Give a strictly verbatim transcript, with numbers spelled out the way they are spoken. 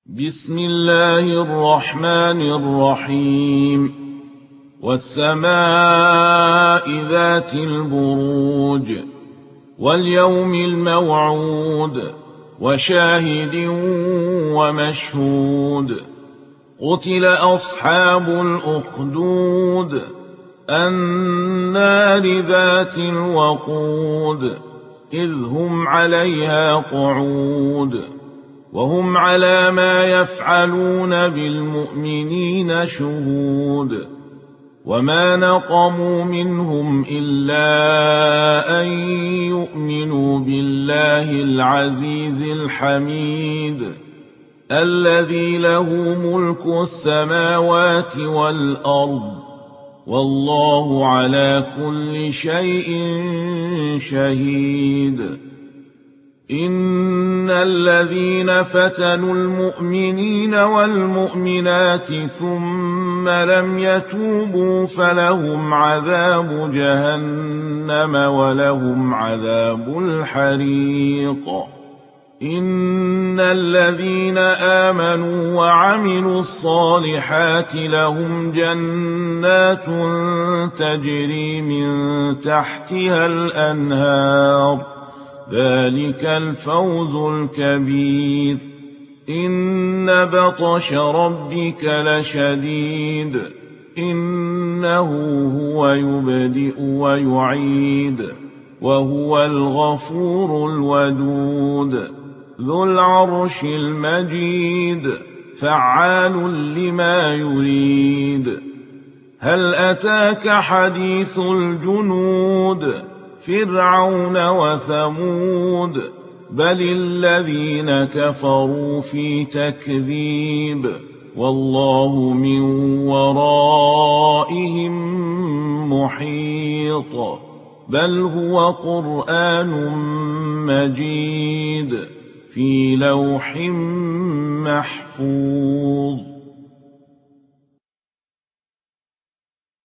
بسم الله الرحمن الرحيم والسماء ذات البروج واليوم الموعود وشاهد ومشهود قتل أصحاب الأخدود النار ذات الوقود إذ هم عليها قعود وهم على ما يفعلون بالمؤمنين شهود وما نقموا منهم إلا أن يؤمنوا بالله العزيز الحميد الذي له ملك السماوات والأرض والله على كل شيء شهيد إن الذين فتنوا المؤمنين والمؤمنات ثم لم يتوبوا فلهم عذاب جهنم ولهم عذاب الحريق إن الذين آمنوا وعملوا الصالحات لهم جنات تجري من تحتها الأنهار ذلك الفوز الكبير إن بطش ربك لشديد إنه هو يبدئ ويعيد وهو الغفور الودود ذو العرش المجيد فعال لما يريد هل أتاك حديث الجنود فرعون وثمود بل الذين كفروا في تكذيب والله من ورائهم محيط بل هو قرآن مجيد في لوح محفوظ.